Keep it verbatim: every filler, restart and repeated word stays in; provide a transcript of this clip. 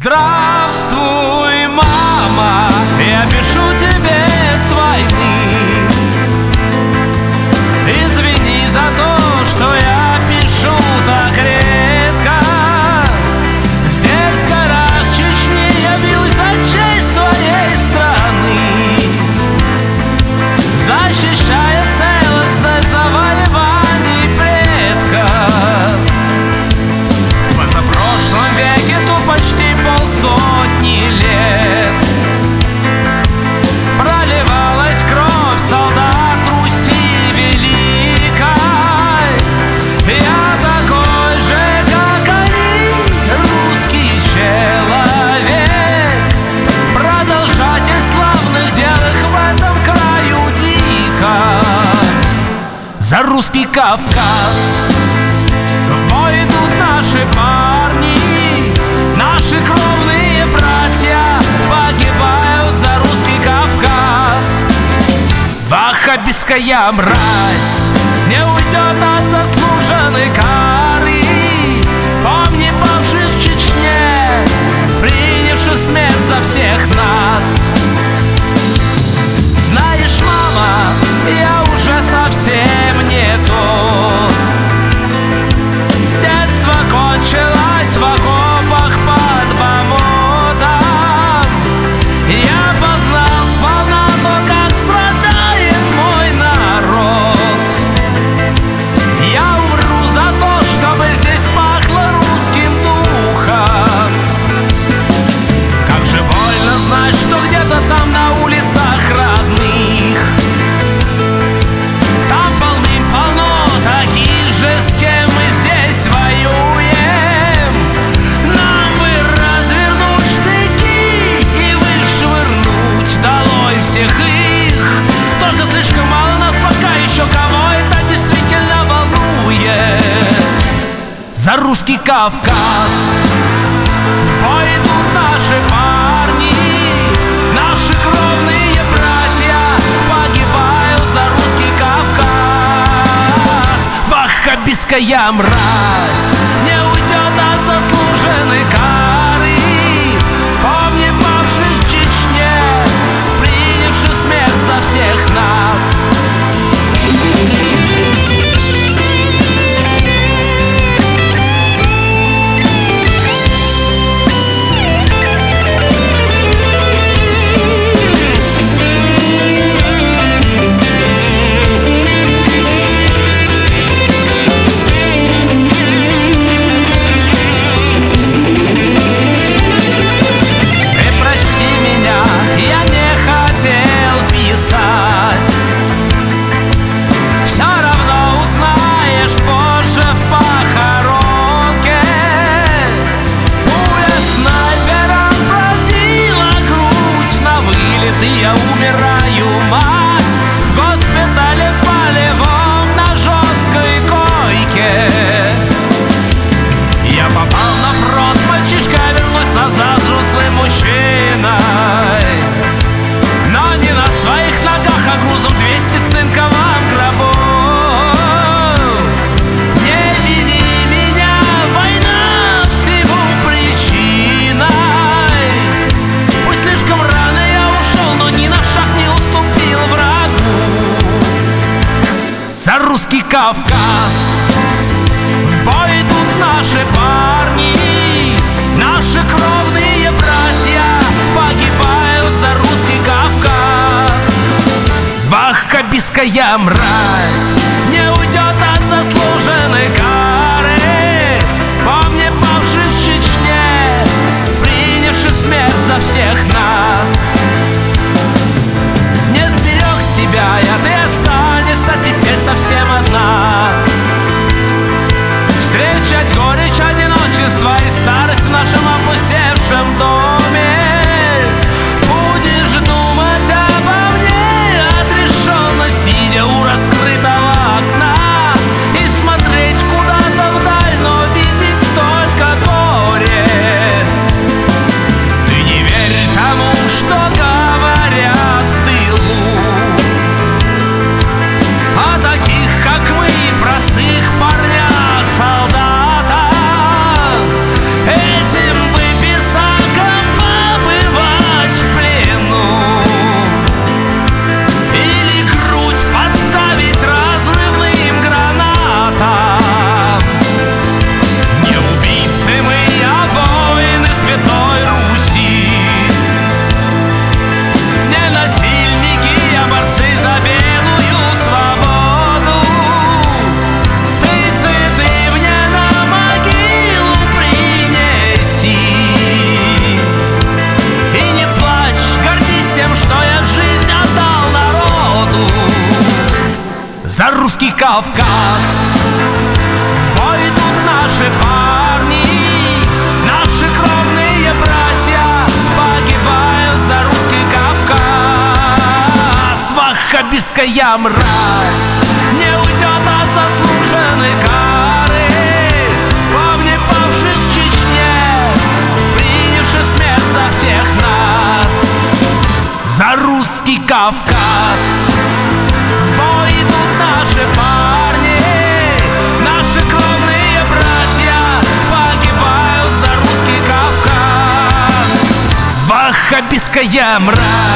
Здравствуй, мама, я пишу тебе с войны. Извини за то, что я пишу так редко. Здесь, в горах Чечни, я бьюсь за честь своей страны, защищая целостность завоеваний предков. В позапрошлом веке тут почти полсотни лет проливалась кровь солдат Руси великой. Я такой же, как они, русский человек, продолжатель славных дел их в этом краю дико. За русский Кавказ в бой идут наши парни, наши кровные братья погибают за русский Кавказ. Ваххабитская мразь не уйдет от заслуженной кары. Помни павших в Чечне, принявших смерть за всех нас. Знаешь, мама, я уже совсем не тот. Детство кончилось в окопах под Бахмутом. Я познал сполна то, как страдает мой народ. Я умру за то, чтобы здесь пахло русским духом. Как же больно знать, что где-то там на улицах родных там полным-полно таких же, с кем мы здесь воюем. Нам бы развернуть штыки и вышвырнуть долой всех их. Только слишком мало нас пока еще, кого это действительно волнует. За русский Кавказ в бой идут наши парни, наши кровные братья погибают за русский Кавказ. Ваххабитская мразь не уйдет от заслуженной кары. Помни павших в Чечне, принявших смерть за всех нас. Я умираю, мать, в госпитале полевом на жесткой койке. Я попал на фронт, мальчишка, вернусь назад взрослым мужчиной, но не на своих ногах, а грузом двести в цинковом гробу. Не вини меня, война всему причиной. Пусть слишком рано я ушел, но ни на шаг не уступил врагу. За русский Кавказ в бой идут наши парни, наши кровные братья погибают за русский Кавказ. Ваххабитская мразь не уйдет от заслуженной кары. Помни павших в Чечне, принявших смерть за всех нас. Не сберег себя, и ты останешься теперь совсем одна. Встречать горечь одиночества и старость в нашем опустевшем доме. Будешь думать обо мне отрешенно, сидя у раскрытого окна, и смотреть куда-то вдаль, но видеть только горе. Ты не верь тому, что говорят в тылу о таких, как мы, простых парнях, солдатах. Этим выписок Кавказ. В бой идут наши парни, наши кровные братья погибают за русский Кавказ. Ваххабистская мразь не уйдет от заслуженной кары помни павших в Чечне, принявших смерть за всех нас. За русский Кавказ в бой идут наши парни, наши кровные братья погибают за русский Кавказ. Ваххабистская мразь